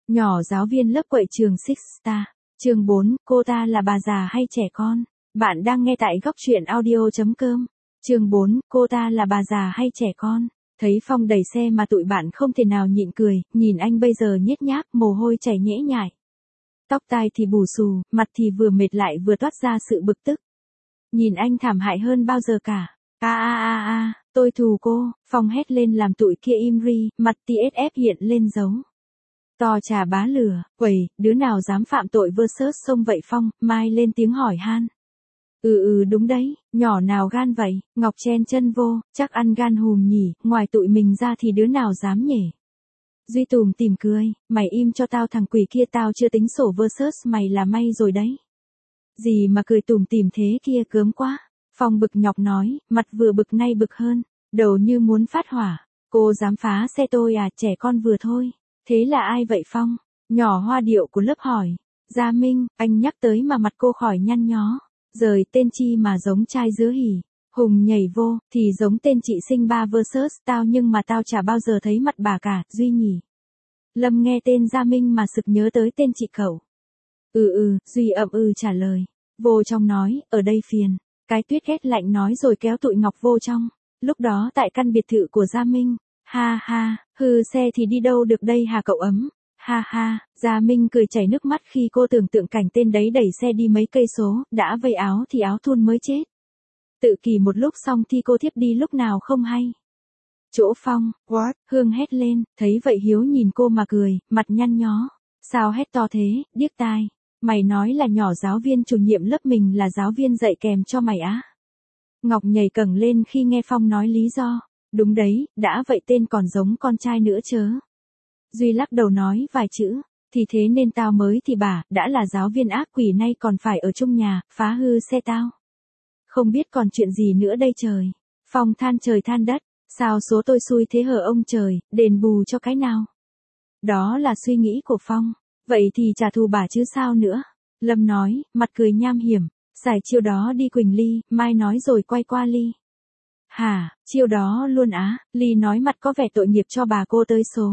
Nhỏ giáo viên lớp quậy trường Six Star. Chương 4, cô ta là bà già hay trẻ con? Bạn đang nghe tại góc truyện audio.com. Chương 4, cô ta là bà già hay trẻ con? Thấy Phong đẩy xe mà tụi bạn không thể nào nhịn cười, nhìn anh bây giờ nhếch nhác, mồ hôi chảy nhễ nhại. Tóc tai thì bù xù, mặt thì vừa mệt lại vừa toát ra sự bực tức. Nhìn anh thảm hại hơn bao giờ cả. Tôi thù cô, Phong hét lên làm tụi kia im ri, mặt TSF hiện lên dấu to trà bá lửa, quẩy, đứa nào dám phạm tội versus xông vậy Phong, Mai lên tiếng hỏi han. Đúng đấy, nhỏ nào gan vậy, Ngọc chen chân vô, chắc ăn gan hùm nhỉ, ngoài tụi mình ra thì đứa nào dám nhỉ. Duy Tùm tìm cười, mày im cho tao thằng quỷ kia, tao chưa tính sổ versus mày là may rồi đấy. Gì mà cười tùm tìm thế kia, gớm quá. Phong bực nhọc nói, mặt vừa bực nay bực hơn, đầu như muốn phát hỏa. Cô dám phá xe tôi à, trẻ con vừa thôi. Thế là ai vậy Phong? Nhỏ hoa điệu của lớp hỏi. Gia Minh, anh nhắc tới mà mặt cô khỏi nhăn nhó. Rời tên chi mà giống trai dứa hỉ. Hùng nhảy vô, thì giống tên chị sinh ba versus tao, nhưng mà tao chả bao giờ thấy mặt bà cả, Duy nhỉ. Lâm nghe tên Gia Minh mà sực nhớ tới tên chị cậu. Duy trả lời. Vô trong nói, ở đây phiền. Cái Tuyết ghét lạnh nói rồi kéo tụi Ngọc vô trong. Lúc đó tại căn biệt thự của Gia Minh. Hư xe thì đi đâu được đây hả cậu ấm? Gia Minh cười chảy nước mắt khi cô tưởng tượng cảnh tên đấy đẩy xe đi mấy cây số, đã vây áo thì áo thun mới chết. Tự kỷ một lúc xong thì cô thiếp đi lúc nào không hay. Chỗ Phong, what? Hương hét lên, thấy vậy Hiếu nhìn cô mà cười, mặt nhăn nhó. Sao hét to thế, điếc tai? Mày nói là nhỏ giáo viên chủ nhiệm lớp mình là giáo viên dạy kèm cho mày á? Ngọc nhảy cẳng lên khi nghe Phong nói lý do. Đúng đấy, đã vậy tên còn giống con trai nữa chớ. Duy lắc đầu nói vài chữ, thì thế nên tao mới thì bà, đã là giáo viên ác quỷ nay còn phải ở chung nhà, phá hư xe tao. Không biết còn chuyện gì nữa đây trời. Phong than trời than đất, sao số tôi xui thế hở ông trời, đền bù cho cái nào. Đó là suy nghĩ của Phong, vậy thì trả thù bà chứ sao nữa. Lâm nói, mặt cười nham hiểm, xài chiêu đó đi Quỳnh Ly, Mai nói rồi quay qua Ly. Hả, chiêu đó luôn á, Ly nói mặt có vẻ tội nghiệp cho bà cô tới số.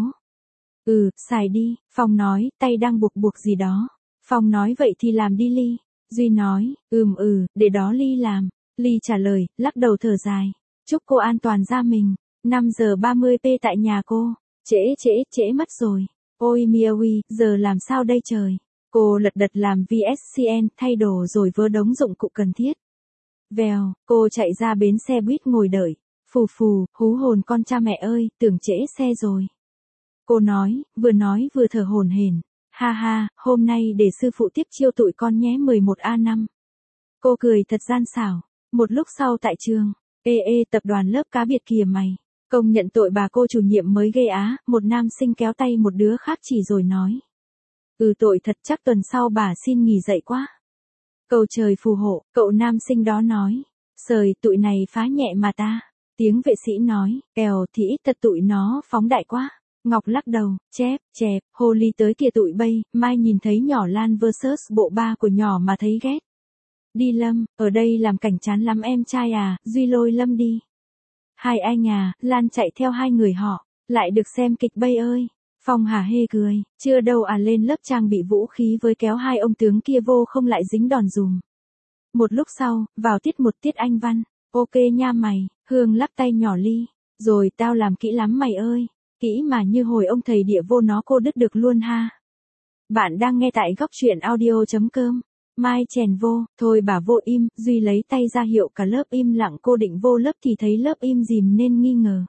Xài đi, Phong nói, tay đang buộc gì đó. Phong nói vậy thì làm đi Ly. Duy nói, để đó Ly làm. Ly trả lời, lắc đầu thở dài. Chúc cô an toàn ra mình. 5 giờ 30 p tại nhà cô. Trễ mất rồi. Ôi Miawi, giờ làm sao đây trời. Cô lật đật làm VSCN, thay đồ rồi vớ đống dụng cụ cần thiết. Vèo, cô chạy ra bến xe buýt ngồi đợi. Phù, hú hồn con cha mẹ ơi, tưởng trễ xe rồi. Cô nói vừa thở hổn hển. Hôm nay để sư phụ tiếp chiêu tụi con nhé 11A5. Cô cười thật gian xảo. Một lúc sau tại trường, tập đoàn lớp cá biệt kìa mày. Công nhận tội bà cô chủ nhiệm mới ghê á, một nam sinh kéo tay một đứa khác chỉ rồi nói. Tội thật, chắc tuần sau bà xin nghỉ dạy quá. Cầu trời phù hộ, cậu nam sinh đó nói. Sời, tụi này phá nhẹ mà ta. Tiếng vệ sĩ nói, kèo thì ít thật tụi nó phóng đại quá. Ngọc lắc đầu, chẹp, hồ ly tới kìa tụi bay, Mai nhìn thấy nhỏ Lan versus bộ ba của nhỏ mà thấy ghét. Đi Lâm, ở đây làm cảnh chán lắm em trai à, Duy lôi Lâm đi. Hai anh à, Lan chạy theo hai người họ, lại được xem kịch bay ơi. Phong hả hê cười, chưa đâu à, lên lớp trang bị vũ khí với kéo hai ông tướng kia vô không lại dính đòn dùm. Một lúc sau, vào một tiết Anh văn, ok nha mày, Hương lắc tay nhỏ Ly, rồi tao làm kỹ lắm mày ơi, kỹ mà như hồi ông thầy địa vô nó cô đứt được luôn ha. Bạn đang nghe tại góc truyện audio.com. Mai chèn vô, thôi bà vô im, Duy lấy tay ra hiệu cả lớp im lặng, cô định vô lớp thì thấy lớp im rìm nên nghi ngờ.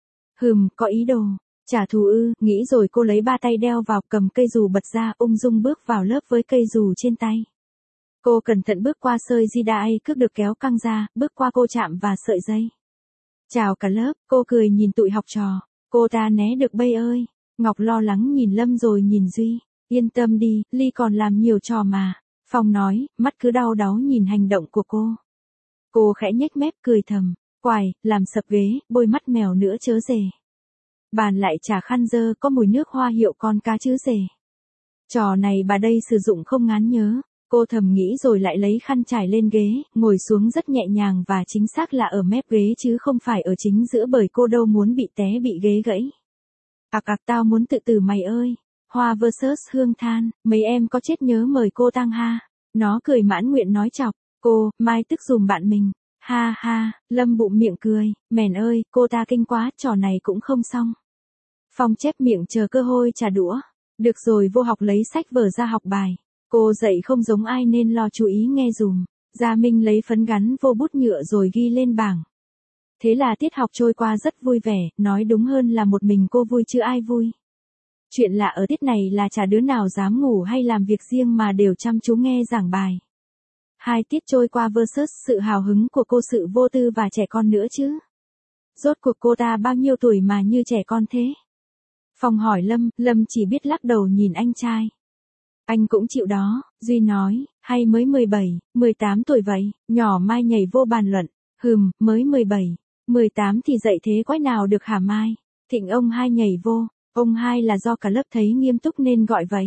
Có ý đồ, trả thù nghĩ rồi cô lấy ba tay đeo vào, cầm cây dù bật ra, ung dung bước vào lớp với cây dù trên tay. Cô cẩn thận bước qua sợi dây đai cước được kéo căng ra, bước qua cô chạm và sợi dây. Chào cả lớp, cô cười nhìn tụi học trò, cô ta né được bay ơi. Ngọc lo lắng nhìn Lâm rồi nhìn Duy, yên tâm đi, Ly còn làm nhiều trò mà. Phong nói, mắt cứ đau đáu nhìn hành động của cô. Cô khẽ nhếch mép cười thầm, quài, làm sập ghế, bôi mắt mèo nữa chớ rề. Bàn lại trả khăn dơ có mùi nước hoa hiệu con cá chứ rề. Trò này bà đây sử dụng không ngán nhớ, cô thầm nghĩ rồi lại lấy khăn trải lên ghế, ngồi xuống rất nhẹ nhàng và chính xác là ở mép ghế chứ không phải ở chính giữa, bởi cô đâu muốn bị té bị ghế gãy. Tao muốn tự tử mày ơi. Hoa versus hương than, mấy em có chết nhớ mời cô tang ha. Nó cười mãn nguyện nói chọc, cô, Mai tức dùm bạn mình. Ha ha, Lâm bụng miệng cười, mèn ơi, cô ta kinh quá, trò này cũng không xong. Phong chép miệng chờ cơ hội trả đũa. Được rồi, vô học lấy sách vở ra học bài. Cô dạy không giống ai nên lo chú ý nghe dùm. Gia Minh lấy phấn gắn vô bút nhựa rồi ghi lên bảng. Thế là tiết học trôi qua rất vui vẻ, nói đúng hơn là một mình cô vui chứ ai vui. Chuyện lạ ở tiết này là chả đứa nào dám ngủ hay làm việc riêng mà đều chăm chú nghe giảng bài. 2 tiết trôi qua versus sự hào hứng của cô, sự vô tư và trẻ con nữa chứ. Rốt cuộc cô ta bao nhiêu tuổi mà như trẻ con thế? Phong hỏi Lâm, Lâm chỉ biết lắc đầu nhìn anh trai. Anh cũng chịu đó, Duy nói, hay mới 17, 18 tuổi vậy, nhỏ Mai nhảy vô bàn luận, mới 17, 18 thì dậy thế quái nào được hả Mai? Thịnh ông Hai nhảy vô, ông Hai là do cả lớp thấy nghiêm túc nên gọi vậy.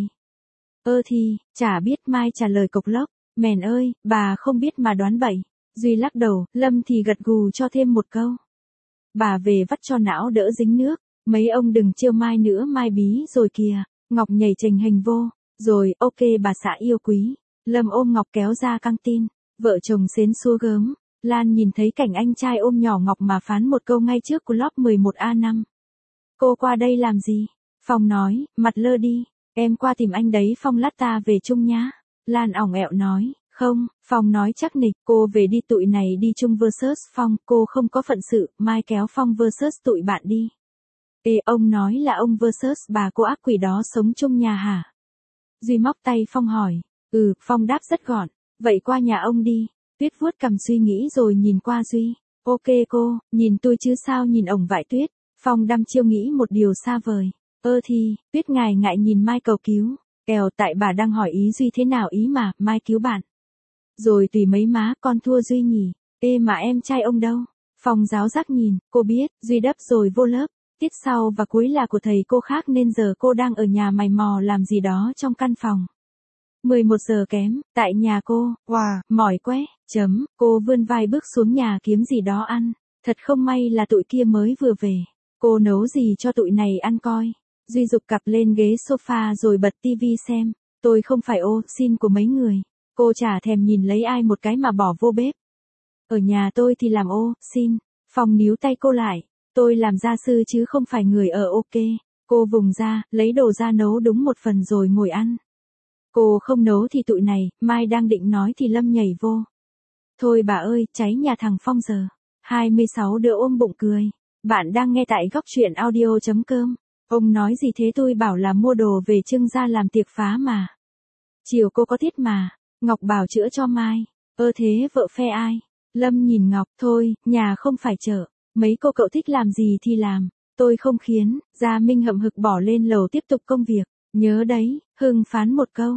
Thì, chả biết Mai trả lời cộc lốc, mèn ơi, bà không biết mà đoán bậy. Duy lắc đầu, Lâm thì gật gù cho thêm một câu. Bà về vắt cho não đỡ dính nước, mấy ông đừng trêu Mai nữa, Mai bí rồi kìa. Ngọc nhảy trình hình vô, rồi, ok bà xã yêu quý. Lâm ôm Ngọc kéo ra căng tin, vợ chồng xến xua gớm. Lan nhìn thấy cảnh anh trai ôm nhỏ Ngọc mà phán một câu ngay trước Club 11A5. Cô qua đây làm gì? Phong nói, mặt lơ đi, em qua tìm anh đấy Phong lát ta về chung nhá. Lan ỏng ẹo nói, không, Phong nói chắc nịch, cô về đi tụi này đi chung versus Phong, cô không có phận sự, Mai kéo Phong versus tụi bạn đi. Ông nói là ông versus bà cô ác quỷ đó sống chung nhà hả? Duy móc tay Phong hỏi, Phong đáp rất gọn, vậy qua nhà ông đi. Tuyết vuốt cằm suy nghĩ rồi nhìn qua Duy, ok cô, nhìn tôi chứ sao nhìn ổng vậy Tuyết. Phong đăm chiêu nghĩ một điều xa vời. Thì, Tuyết ngại ngại nhìn Mai cầu cứu. Tại bà đang hỏi ý Duy thế nào ý mà, Mai cứu bạn. Rồi tùy mấy má, con thua Duy nhỉ. Mà em trai ông đâu? Phong giáo giác nhìn, cô biết, Duy đấp rồi vô lớp. Tiết sau và cuối là của thầy cô khác nên giờ cô đang ở nhà mày mò làm gì đó trong căn phòng. 11 giờ kém, tại nhà cô, mỏi quá, cô vươn vai bước xuống nhà kiếm gì đó ăn. Thật không may là tụi kia mới vừa về. Cô nấu gì cho tụi này ăn coi. Duy dục cặp lên ghế sofa rồi bật tivi xem. Tôi không phải xin của mấy người. Cô chả thèm nhìn lấy ai một cái mà bỏ vô bếp. Ở nhà tôi thì làm xin. Phong níu tay cô lại. Tôi làm gia sư chứ không phải người ở ok. Cô vùng ra, lấy đồ ra nấu đúng một phần rồi ngồi ăn. Cô không nấu thì tụi này, Mai đang định nói thì Lâm nhảy vô. Thôi bà ơi, cháy nhà thằng Phong giờ. 26 đứa ôm bụng cười. Bạn đang nghe tại góc truyện audio.com. Ông nói gì thế, tôi bảo là mua đồ về trưng ra làm tiệc phá mà. Chiều cô có tiết mà. Ngọc bảo chữa cho Mai. Thế vợ phe ai? Lâm nhìn Ngọc, thôi, nhà không phải chợ. Mấy cô cậu thích làm gì thì làm. Tôi không khiến. Gia Minh hậm hực bỏ lên lầu tiếp tục công việc. Nhớ đấy, Hưng phán một câu.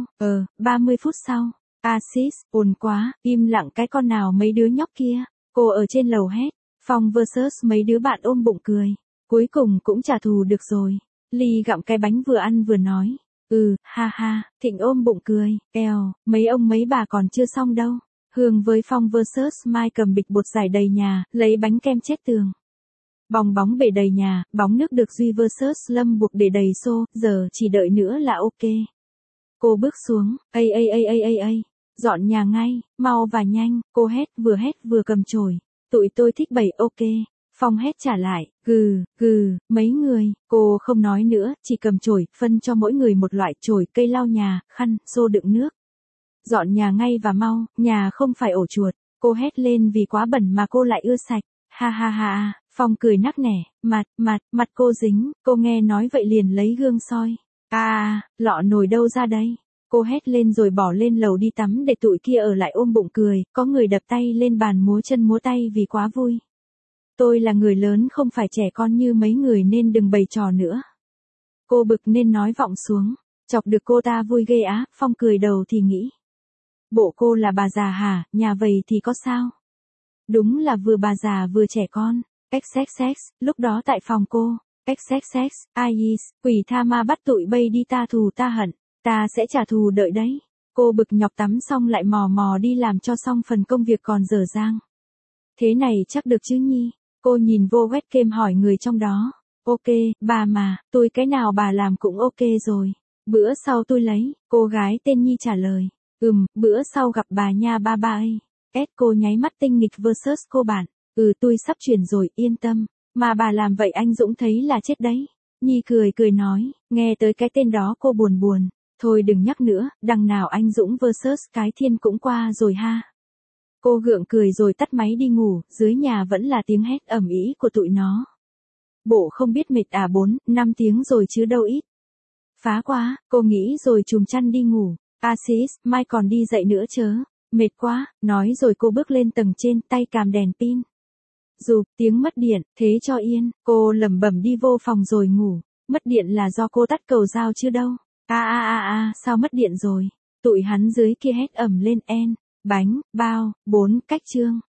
30 phút sau. Asis, ồn quá, im lặng cái con nào mấy đứa nhóc kia. Cô ở trên lầu hét. Phong versus mấy đứa bạn ôm bụng cười. Cuối cùng cũng trả thù được rồi. Ly gặm cái bánh vừa ăn vừa nói. Ha ha, Thịnh ôm bụng cười. Mấy ông mấy bà còn chưa xong đâu. Hương với Phong versus Mai cầm bịch bột giải đầy nhà, lấy bánh kem chết tường. Bong bóng bể đầy nhà, bóng nước được Duy versus Lâm buộc để đầy xô, giờ chỉ đợi nữa là ok. Cô bước xuống, dọn nhà ngay, mau và nhanh, cô hét vừa cầm chổi. Tụi tôi thích bày ok. Phong hét trả lại, mấy người, cô không nói nữa, chỉ cầm chổi, phân cho mỗi người một loại chổi, cây lau nhà, khăn, xô đựng nước. Dọn nhà ngay và mau, nhà không phải ổ chuột. Cô hét lên vì quá bẩn mà cô lại ưa sạch. Ha ha ha, Phong cười nắc nẻ, mặt cô dính, cô nghe nói vậy liền lấy gương soi. Lọ nồi đâu ra đây? Cô hét lên rồi bỏ lên lầu đi tắm để tụi kia ở lại ôm bụng cười, có người đập tay lên bàn múa chân múa tay vì quá vui. Tôi là người lớn không phải trẻ con như mấy người nên đừng bày trò nữa. Cô bực nên nói vọng xuống, chọc được cô ta vui ghê á, Phong cười đầu thì nghĩ. Bộ cô là bà già hả, nhà vậy thì có sao? Đúng là vừa bà già vừa trẻ con. XXX, lúc đó tại phòng cô. XXX, Ais, quỷ tha ma bắt tụi bay đi ta thù ta hận. Ta sẽ trả thù đợi đấy. Cô bực nhọc tắm xong lại mò mò đi làm cho xong phần công việc còn dở dang. Thế này chắc được chứ Nhi? Cô nhìn vô webcam hỏi người trong đó. Ok, bà mà, tôi cái nào bà làm cũng ok rồi. Bữa sau tôi lấy, cô gái tên Nhi trả lời. Bữa sau gặp bà nha ba ba ấy. Cô nháy mắt tinh nghịch versus cô bạn. Tôi sắp chuyển rồi, yên tâm. Mà bà làm vậy anh Dũng thấy là chết đấy. Nhi cười cười nói, nghe tới cái tên đó cô buồn buồn. Thôi đừng nhắc nữa, đằng nào anh Dũng versus cái thiên cũng qua rồi ha. Cô gượng cười rồi tắt máy đi ngủ, dưới nhà vẫn là tiếng hét ầm ĩ của tụi nó. Bộ không biết mệt 4-5 tiếng rồi chứ đâu ít. Phá quá, cô nghĩ rồi chùm chăn đi ngủ. Sis, mai còn đi dậy nữa chớ. Mệt quá, nói rồi cô bước lên tầng trên, tay càm đèn pin. Tiếng mất điện, thế cho yên, cô lẩm bẩm đi vô phòng rồi ngủ. Mất điện là do cô tắt cầu dao chứ đâu. Sao mất điện rồi? Tụi hắn dưới kia hét ầm lên bánh, bao, 4 cách chương.